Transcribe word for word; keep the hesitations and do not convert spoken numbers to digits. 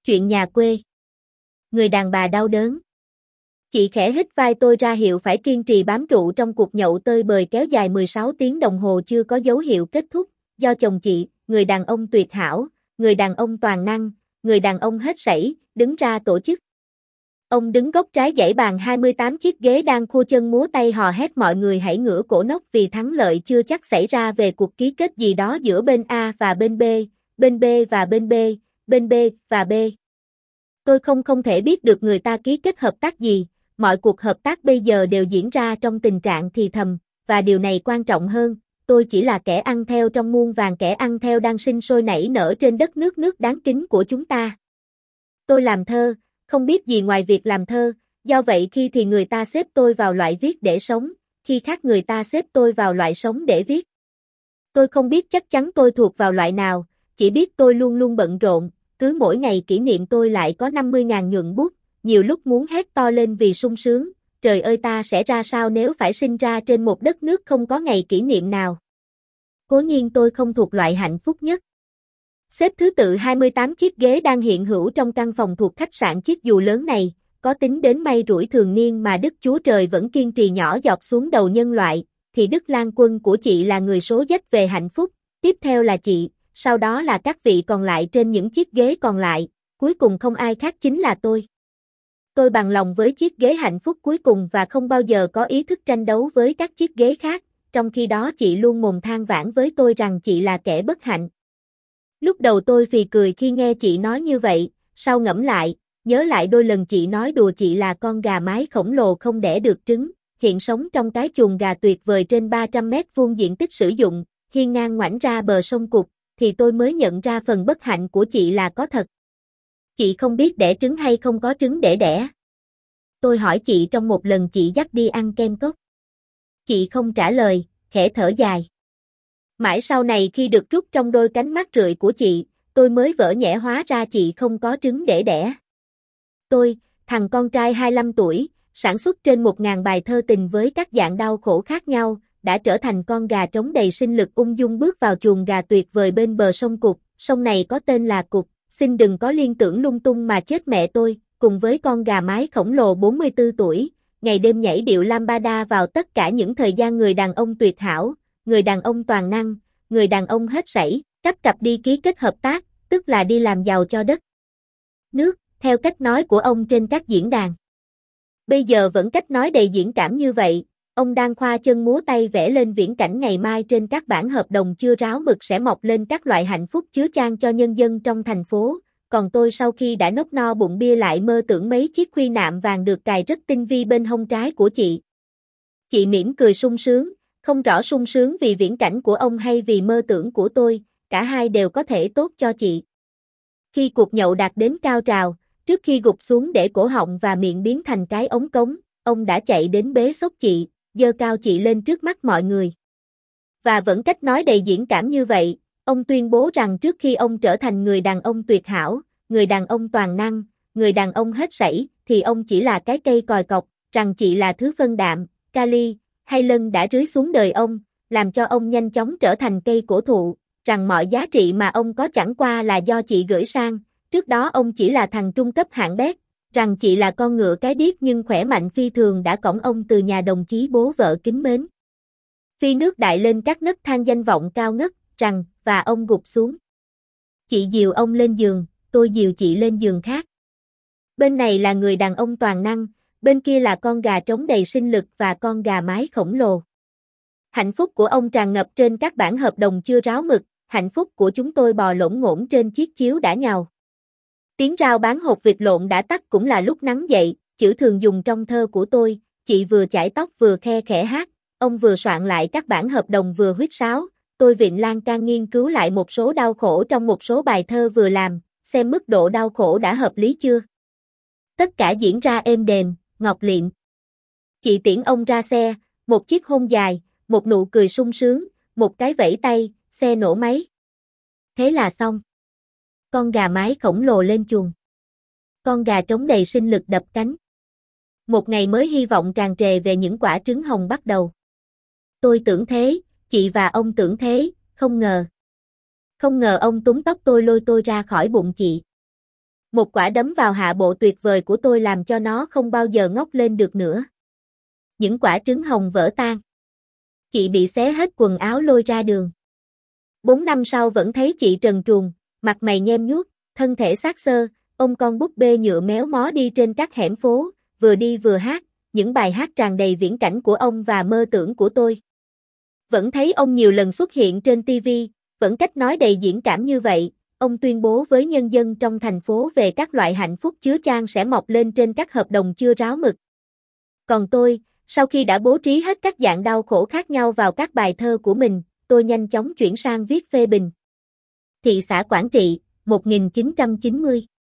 Chuyện nhà quê. Người đàn bà đau đớn. Chị khẽ hít vai tôi ra hiệu phải kiên trì bám trụ trong cuộc nhậu tơi bời kéo dài mười sáu tiếng đồng hồ chưa có dấu hiệu kết thúc, do chồng chị, người đàn ông tuyệt hảo, người đàn ông toàn năng, người đàn ông hết sảy, đứng ra tổ chức. Ông đứng góc trái dãy bàn hai mươi tám chiếc ghế đang khua chân múa tay hò hét mọi người hãy ngửa cổ nóc vì thắng lợi chưa chắc xảy ra về cuộc ký kết gì đó giữa bên A và bên B, bên B và bên B, bên B và B. Tôi không không thể biết được người ta ký kết hợp tác gì, mọi cuộc hợp tác bây giờ đều diễn ra trong tình trạng thì thầm, và điều này quan trọng hơn, tôi chỉ là kẻ ăn theo trong muôn vàn kẻ ăn theo đang sinh sôi nảy nở trên đất nước nước đáng kính của chúng ta. Tôi làm thơ, không biết gì ngoài việc làm thơ, do vậy khi thì người ta xếp tôi vào loại viết để sống, khi khác người ta xếp tôi vào loại sống để viết. Tôi không biết chắc chắn tôi thuộc vào loại nào, chỉ biết tôi luôn luôn bận rộn, cứ mỗi ngày kỷ niệm tôi lại có năm mươi ngàn nhuận bút, nhiều lúc muốn hét to lên vì sung sướng, trời ơi ta sẽ ra sao nếu phải sinh ra trên một đất nước không có ngày kỷ niệm nào. Cố nhiên tôi không thuộc loại hạnh phúc nhất. Xếp thứ tự hai mươi tám chiếc ghế đang hiện hữu trong căn phòng thuộc khách sạn chiếc dù lớn này, có tính đến may rủi thường niên mà Đức Chúa Trời vẫn kiên trì nhỏ giọt xuống đầu nhân loại, thì Đức Lan Quân của chị là người số dách về hạnh phúc, tiếp theo là chị, sau đó là các vị còn lại trên những chiếc ghế còn lại, cuối cùng không ai khác chính là tôi. Tôi bằng lòng với chiếc ghế hạnh phúc cuối cùng và không bao giờ có ý thức tranh đấu với các chiếc ghế khác, trong khi đó chị luôn mồm than vãn với tôi rằng chị là kẻ bất hạnh. Lúc đầu tôi phì cười khi nghe chị nói như vậy, sau ngẫm lại, nhớ lại đôi lần chị nói đùa chị là con gà mái khổng lồ không đẻ được trứng, hiện sống trong cái chuồng gà tuyệt vời trên ba trăm mét vuông diện tích sử dụng, hiên ngang ngoảnh ra bờ sông Cục, thì tôi mới nhận ra phần bất hạnh của chị là có thật. Chị không biết đẻ trứng hay không có trứng để đẻ. Tôi hỏi chị trong một lần chị dắt đi ăn kem cốc. Chị không trả lời, khẽ thở dài. Mãi sau này khi được rút trong đôi cánh mắt rượi của chị, tôi mới vỡ nhẽ hóa ra chị không có trứng để đẻ. Tôi, thằng con trai hai mươi lăm tuổi, sản xuất trên một nghìn bài thơ tình với các dạng đau khổ khác nhau, đã trở thành con gà trống đầy sinh lực ung dung bước vào chuồng gà tuyệt vời bên bờ sông Cục, sông này có tên là Cục, xin đừng có liên tưởng lung tung mà chết mẹ tôi, cùng với con gà mái khổng lồ bốn mươi tư tuổi, ngày đêm nhảy điệu lambada vào tất cả những thời gian người đàn ông tuyệt hảo, người đàn ông toàn năng, người đàn ông hết sảy, cắp cặp đi ký kết hợp tác, tức là đi làm giàu cho đất nước, theo cách nói của ông trên các diễn đàn. Bây giờ vẫn cách nói đầy diễn cảm như vậy, ông đang khoa chân múa tay vẽ lên viễn cảnh ngày mai trên các bản hợp đồng chưa ráo mực sẽ mọc lên các loại hạnh phúc chứa chan cho nhân dân trong thành phố, còn tôi sau khi đã nốc no bụng bia lại mơ tưởng mấy chiếc khuy nạm vàng được cài rất tinh vi bên hông trái của chị. Chị mỉm cười sung sướng, không rõ sung sướng vì viễn cảnh của ông hay vì mơ tưởng của tôi, cả hai đều có thể tốt cho chị. Khi cuộc nhậu đạt đến cao trào, trước khi gục xuống để cổ họng và miệng biến thành cái ống cống, ông đã chạy đến bế xốc chị, giơ cao chị lên trước mắt mọi người. Và vẫn cách nói đầy diễn cảm như vậy, ông tuyên bố rằng trước khi ông trở thành người đàn ông tuyệt hảo, người đàn ông toàn năng, người đàn ông hết sảy, thì ông chỉ là cái cây còi cọc, rằng chị là thứ phân đạm, kali, hay lân đã rưới xuống đời ông, làm cho ông nhanh chóng trở thành cây cổ thụ, rằng mọi giá trị mà ông có chẳng qua là do chị gửi sang, trước đó ông chỉ là thằng trung cấp hạng bét, rằng chị là con ngựa cái điếc nhưng khỏe mạnh phi thường đã cõng ông từ nhà đồng chí bố vợ kính mến. Phi nước đại lên các nấc thang danh vọng cao ngất, rằng, và ông gục xuống. Chị dìu ông lên giường, tôi dìu chị lên giường khác. Bên này là người đàn ông toàn năng, bên kia là con gà trống đầy sinh lực và con gà mái khổng lồ. Hạnh phúc của ông tràn ngập trên các bản hợp đồng chưa ráo mực, hạnh phúc của chúng tôi bò lổn ngổn trên chiếc chiếu đã nhàu. Tiếng rao bán hột vịt lộn đã tắt cũng là lúc nắng dậy, chữ thường dùng trong thơ của tôi, chị vừa chải tóc vừa khe khẽ hát, ông vừa soạn lại các bản hợp đồng vừa huýt sáo, tôi vịn lan can nghiên cứu lại một số đau khổ trong một số bài thơ vừa làm, xem mức độ đau khổ đã hợp lý chưa. Tất cả diễn ra êm đềm, ngọt lịm. Chị tiễn ông ra xe, một chiếc hôn dài, một nụ cười sung sướng, một cái vẫy tay, xe nổ máy. Thế là xong. Con gà mái khổng lồ lên chuồng. Con gà trống đầy sinh lực đập cánh. Một ngày mới hy vọng tràn trề về những quả trứng hồng bắt đầu. Tôi tưởng thế, chị và ông tưởng thế, không ngờ. Không ngờ ông túm tóc tôi lôi tôi ra khỏi bụng chị. Một quả đấm vào hạ bộ tuyệt vời của tôi làm cho nó không bao giờ ngóc lên được nữa. Những quả trứng hồng vỡ tan. Chị bị xé hết quần áo lôi ra đường. Bốn năm sau vẫn thấy chị trần truồng, mặt mày nhem nhuốc, thân thể xác xơ, ôm con búp bê nhựa méo mó đi trên các hẻm phố, vừa đi vừa hát, những bài hát tràn đầy viễn cảnh của ông và mơ tưởng của tôi. Vẫn thấy ông nhiều lần xuất hiện trên ti vi, vẫn cách nói đầy diễn cảm như vậy, ông tuyên bố với nhân dân trong thành phố về các loại hạnh phúc chứa chan sẽ mọc lên trên các hợp đồng chưa ráo mực. Còn tôi, sau khi đã bố trí hết các dạng đau khổ khác nhau vào các bài thơ của mình, tôi nhanh chóng chuyển sang viết phê bình. Thị xã Quảng Trị, một nghìn chín trăm chín mươi